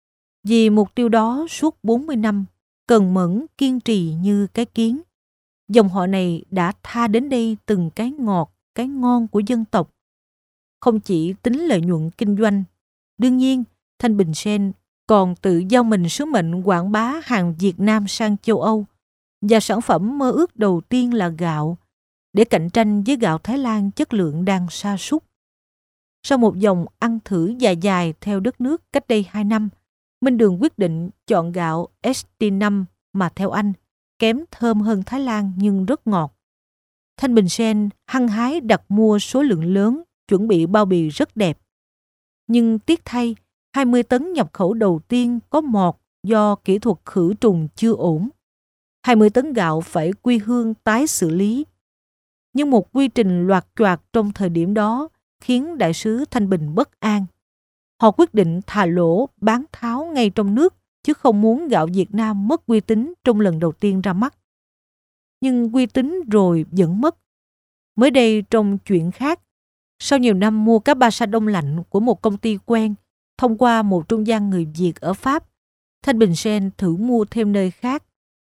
Vì mục tiêu đó suốt bốn mươi năm, cần mẫn kiên trì như cái kiến. Dòng họ này đã tha đến đây từng cái ngọt, cái ngon của dân tộc. Không chỉ tính lợi nhuận kinh doanh, đương nhiên Thanh Bình Gen còn tự giao mình sứ mệnh quảng bá hàng Việt Nam sang châu Âu, và sản phẩm mơ ước đầu tiên là gạo, để cạnh tranh với gạo Thái Lan chất lượng đang sa sút. Sau một vòng ăn thử dài dài theo đất nước cách đây hai năm, Minh Đường quyết định chọn gạo S T năm mà theo anh, kém thơm hơn Thái Lan nhưng rất ngọt. Thanh Bình Gen hăng hái đặt mua số lượng lớn, chuẩn bị bao bì rất đẹp. Nhưng tiếc thay, hai mươi tấn nhập khẩu đầu tiên có mọt do kỹ thuật khử trùng chưa ổn. hai mươi tấn gạo phải quy hương tái xử lý. Nhưng một quy trình loạt choạc trong thời điểm đó khiến đại sứ Thanh Bình bất an. Họ quyết định thà lỗ bán tháo ngay trong nước, chứ không muốn gạo Việt Nam mất uy tín trong lần đầu tiên ra mắt. Nhưng uy tín rồi vẫn mất. Mới đây trong chuyện khác, sau nhiều năm mua cá ba sa đông lạnh của một công ty quen, thông qua một trung gian người Việt ở Pháp, Thanh Bình Gen thử mua thêm nơi khác.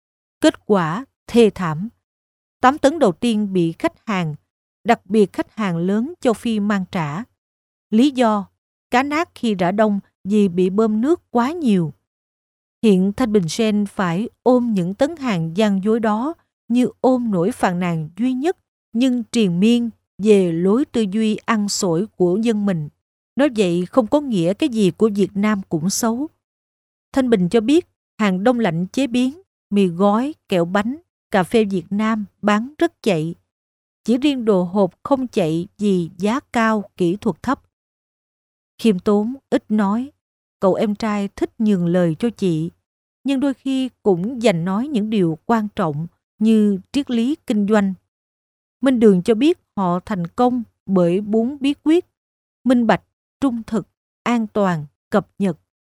Kết quả thê thảm. tám tấn đầu tiên bị khách hàng, đặc biệt khách hàng lớn châu Phi mang trả. Lý do, cá nát khi rã đông vì bị bơm nước quá nhiều. Hiện Thanh Bình Gen phải ôm những tấn hàng gian dối đó như ôm nỗi phàn nàn duy nhất nhưng triền miên về lối tư duy ăn xổi của dân mình. Nói vậy không có nghĩa cái gì của Việt Nam cũng xấu. Thanh Bình cho biết hàng đông lạnh chế biến, mì gói, kẹo bánh, cà phê Việt Nam bán rất chạy. Chỉ riêng đồ hộp không chạy vì giá cao, kỹ thuật thấp. Khiêm tốn, ít nói, cậu em trai thích nhường lời cho chị, nhưng đôi khi cũng dành nói những điều quan trọng như triết lý kinh doanh. Minh Đường cho biết họ thành công bởi bốn bí quyết: minh bạch, trung thực, an toàn, cập nhật.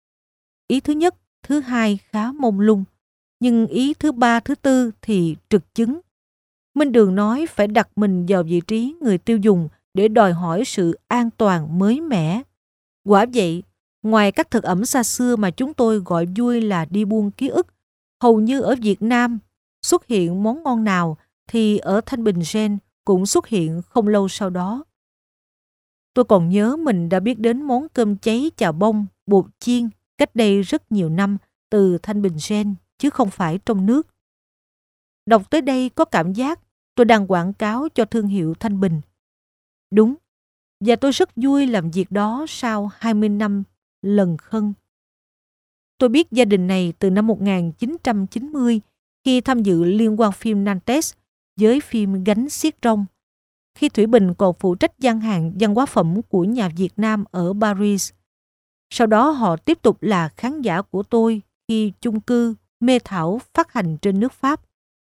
Ý thứ nhất, thứ hai khá mông lung, nhưng ý thứ ba, thứ tư thì trực chứng. Minh Đường nói phải đặt mình vào vị trí người tiêu dùng để đòi hỏi sự an toàn mới mẻ. Quả vậy, ngoài các thực ẩm xa xưa mà chúng tôi gọi vui là đi buôn ký ức, hầu như ở Việt Nam xuất hiện món ngon nào thì ở Thanh Bình Gen cũng xuất hiện không lâu sau đó. Tôi còn nhớ mình đã biết đến món cơm cháy chà bông, bột chiên cách đây rất nhiều năm từ Thanh Bình Gen, chứ không phải trong nước. Đọc tới đây có cảm giác tôi đang quảng cáo cho thương hiệu Thanh Bình. Đúng, và tôi rất vui làm việc đó sau hai mươi năm lần khân. Tôi biết gia đình này từ năm một nghìn chín trăm chín mươi khi tham dự liên hoan phim Nantes với phim Gánh xiết rong, khi Thủy Bình còn phụ trách gian hàng văn hóa phẩm của nhà Việt Nam ở Paris. Sau đó họ tiếp tục là khán giả của tôi khi chung cư Mê Thảo phát hành trên nước Pháp.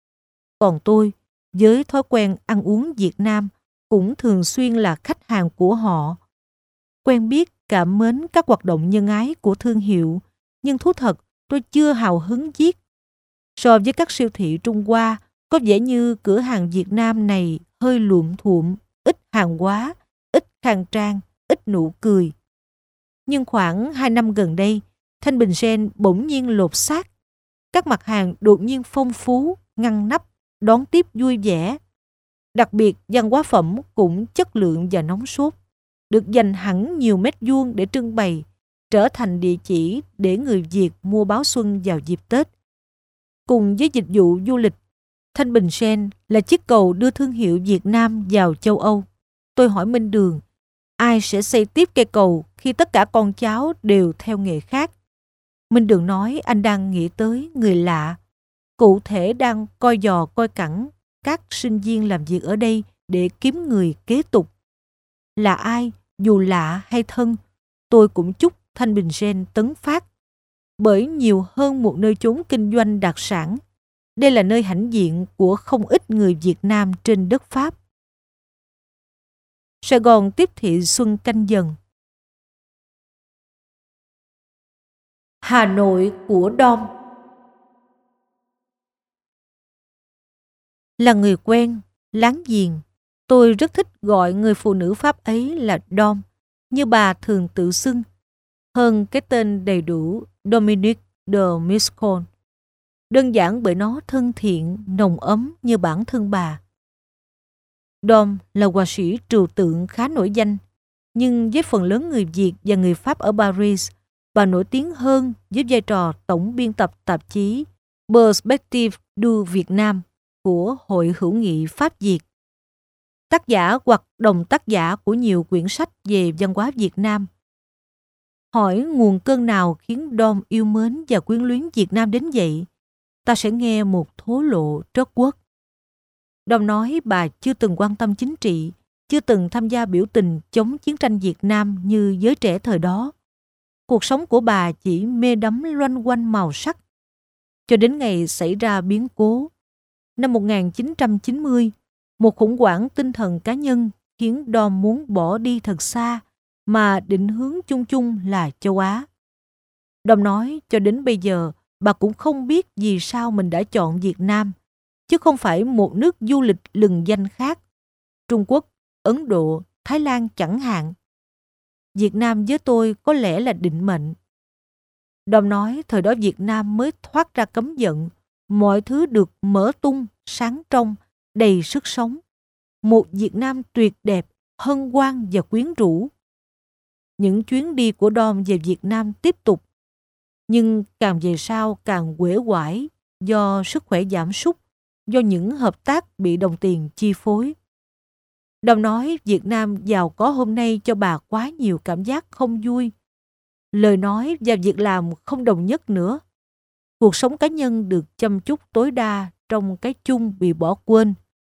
Còn tôi, với thói quen ăn uống Việt Nam, cũng thường xuyên là khách hàng của họ. Quen biết, cảm mến các hoạt động nhân ái của thương hiệu, nhưng thú thật tôi chưa hào hứng viết. So với các siêu thị Trung Hoa, có vẻ như cửa hàng Việt Nam này hơi luộm thuộm, ít hàng hóa, ít khang trang, ít nụ cười. Nhưng khoảng hai năm gần đây, Thanh Bình Gen bỗng nhiên lột xác. Các mặt hàng đột nhiên phong phú, ngăn nắp, đón tiếp vui vẻ. Đặc biệt văn hóa phẩm cũng chất lượng và nóng sốt, được dành hẳn nhiều mét vuông để trưng bày, trở thành địa chỉ để người Việt mua báo xuân vào dịp Tết. Cùng với dịch vụ du lịch, Thanh Bình Gen là chiếc cầu đưa thương hiệu Việt Nam vào châu Âu. Tôi hỏi Minh Đường, ai sẽ xây tiếp cây cầu khi tất cả con cháu đều theo nghề khác? Minh Đường nói anh đang nghĩ tới người lạ, cụ thể đang coi giò coi cẳng các sinh viên làm việc ở đây để kiếm người kế tục. Là ai, dù lạ hay thân, tôi cũng chúc Thanh Bình Gen tấn phát. Bởi nhiều hơn một nơi chốn kinh doanh đặc sản, đây là nơi hãnh diện của không ít người Việt Nam trên đất Pháp. Sài Gòn tiếp thị xuân Canh Dần. Hà Nội của Dom. Là người quen, láng giềng, tôi rất thích gọi người phụ nữ Pháp ấy là Dom, như bà thường tự xưng, hơn cái tên đầy đủ Dominique de Miscon. Đơn giản bởi nó thân thiện, nồng ấm như bản thân bà. Dom là họa sĩ trừu tượng khá nổi danh, nhưng với phần lớn người Việt và người Pháp ở Paris, bà nổi tiếng hơn với vai trò tổng biên tập tạp chí Perspective du Việt Nam của Hội hữu nghị Pháp-Việt. Tác giả hoặc đồng tác giả của nhiều quyển sách về văn hóa Việt Nam. Hỏi nguồn cơn nào khiến Dom yêu mến và quyến luyến Việt Nam đến vậy? Ta sẽ nghe một thố lộ trớt quất. Dom nói bà chưa từng quan tâm chính trị, chưa từng tham gia biểu tình chống chiến tranh Việt Nam như giới trẻ thời đó. Cuộc sống của bà chỉ mê đắm loanh quanh màu sắc. Cho đến ngày xảy ra biến cố. Năm một nghìn chín trăm chín mươi, một khủng hoảng tinh thần cá nhân khiến Dom muốn bỏ đi thật xa, mà định hướng chung chung là châu Á. Dom nói cho đến bây giờ, bà cũng không biết vì sao mình đã chọn Việt Nam, chứ không phải một nước du lịch lừng danh khác, Trung Quốc, Ấn Độ, Thái Lan chẳng hạn. Việt Nam với tôi có lẽ là định mệnh. Dom nói thời đó Việt Nam mới thoát ra cấm vận, mọi thứ được mở tung, sáng trong, đầy sức sống. Một Việt Nam tuyệt đẹp, hân hoan và quyến rũ. Những chuyến đi của Dom về Việt Nam tiếp tục, nhưng càng về sau càng uể oải do sức khỏe giảm sút, do những hợp tác bị đồng tiền chi phối. Dom nói Việt Nam giàu có hôm nay cho bà quá nhiều cảm giác không vui. Lời nói và việc làm không đồng nhất nữa. Cuộc sống cá nhân được chăm chút tối đa trong cái chung bị bỏ quên.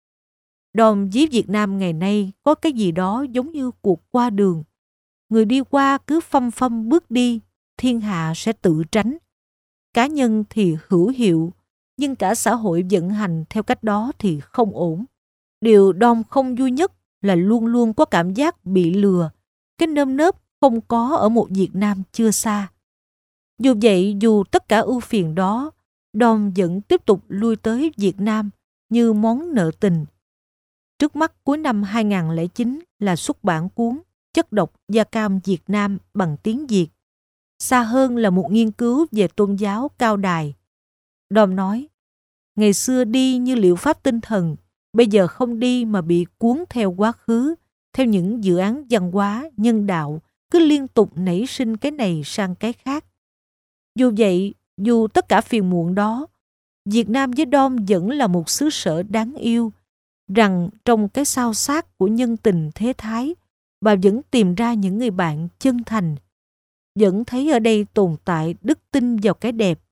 Dom ví Việt Nam ngày nay có cái gì đó giống như cuộc qua đường. Người đi qua cứ phăm phăm bước đi, thiên hạ sẽ tự tránh. Cá nhân thì hữu hiệu, nhưng cả xã hội vận hành theo cách đó thì không ổn. Điều Dom không vui nhất là luôn luôn có cảm giác bị lừa, cái nơm nớp không có ở một Việt Nam chưa xa. Dù vậy, dù tất cả ưu phiền đó, Dom vẫn tiếp tục lui tới Việt Nam như món nợ tình. Trước mắt cuối năm hai nghìn không trăm lẻ chín là xuất bản cuốn Chất độc da cam Việt Nam bằng tiếng Việt. Xa hơn là một nghiên cứu về tôn giáo cao đài. Dom nói, ngày xưa đi như liệu pháp tinh thần, bây giờ không đi mà bị cuốn theo quá khứ, theo những dự án văn hóa, nhân đạo, cứ liên tục nảy sinh cái này sang cái khác. Dù vậy, dù tất cả phiền muộn đó, Việt Nam với Dom vẫn là một xứ sở đáng yêu, rằng trong cái sao xác của nhân tình thế thái, bà vẫn tìm ra những người bạn chân thành, vẫn thấy ở đây tồn tại đức tin vào cái đẹp.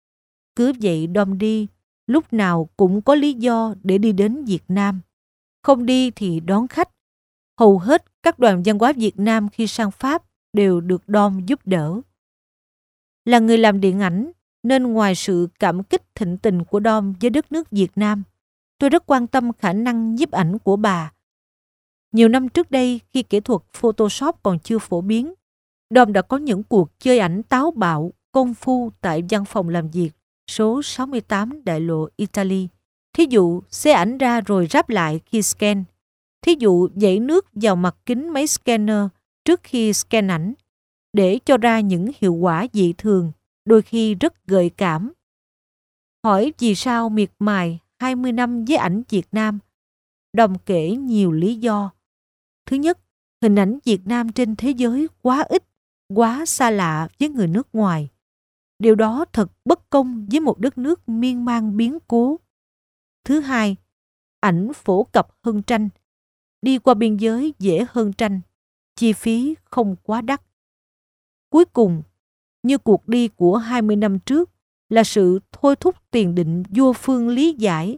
Cứ vậy Dom đi, lúc nào cũng có lý do để đi đến Việt Nam. Không đi thì đón khách. Hầu hết các đoàn văn hóa Việt Nam khi sang Pháp đều được Dom giúp đỡ. Là người làm điện ảnh, nên ngoài sự cảm kích thịnh tình của Dom với đất nước Việt Nam, tôi rất quan tâm khả năng nhiếp ảnh của bà. Nhiều năm trước đây, khi kỹ thuật Photoshop còn chưa phổ biến, Dom đã có những cuộc chơi ảnh táo bạo, công phu tại văn phòng làm việc số sáu mươi tám đại lộ Italy. Thí dụ, xé ảnh ra rồi ráp lại khi scan. Thí dụ, dãy nước vào mặt kính máy scanner trước khi scan ảnh, để cho ra những hiệu quả dị thường, đôi khi rất gợi cảm. Hỏi vì sao miệt mài hai mươi năm với ảnh Việt Nam? Dom kể nhiều lý do. Thứ nhất, hình ảnh Việt Nam trên thế giới quá ít, quá xa lạ với người nước ngoài. Điều đó thật bất công với một đất nước miên man biến cố. Thứ hai, ảnh phổ cập hơn tranh. Đi qua biên giới dễ hơn tranh, chi phí không quá đắt. Cuối cùng, như cuộc đi của hai mươi năm trước, là sự thôi thúc tiền định vô phương lý giải.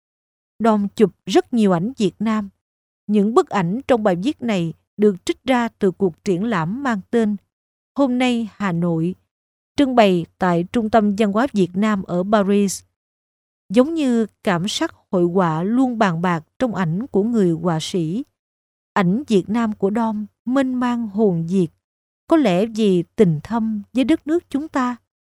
Dom chụp rất nhiều ảnh Việt Nam. Những bức ảnh trong bài viết này được trích ra từ cuộc triển lãm mang tên Hôm nay Hà Nội, trưng bày tại Trung tâm Văn hóa Việt Nam ở Paris. Giống như cảm sắc hội họa luôn bàn bạc trong ảnh của người họa sĩ, ảnh Việt Nam của Dom mênh mang hồn Việt, có lẽ vì tình thâm với đất nước chúng ta.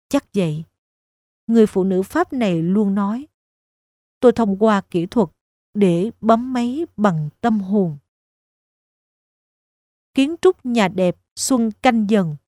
Chắc vậy. Người phụ nữ Pháp này luôn nói, tôi thông qua kỹ thuật để bấm máy bằng tâm hồn. Kiến trúc nhà đẹp Xuân Canh Dần.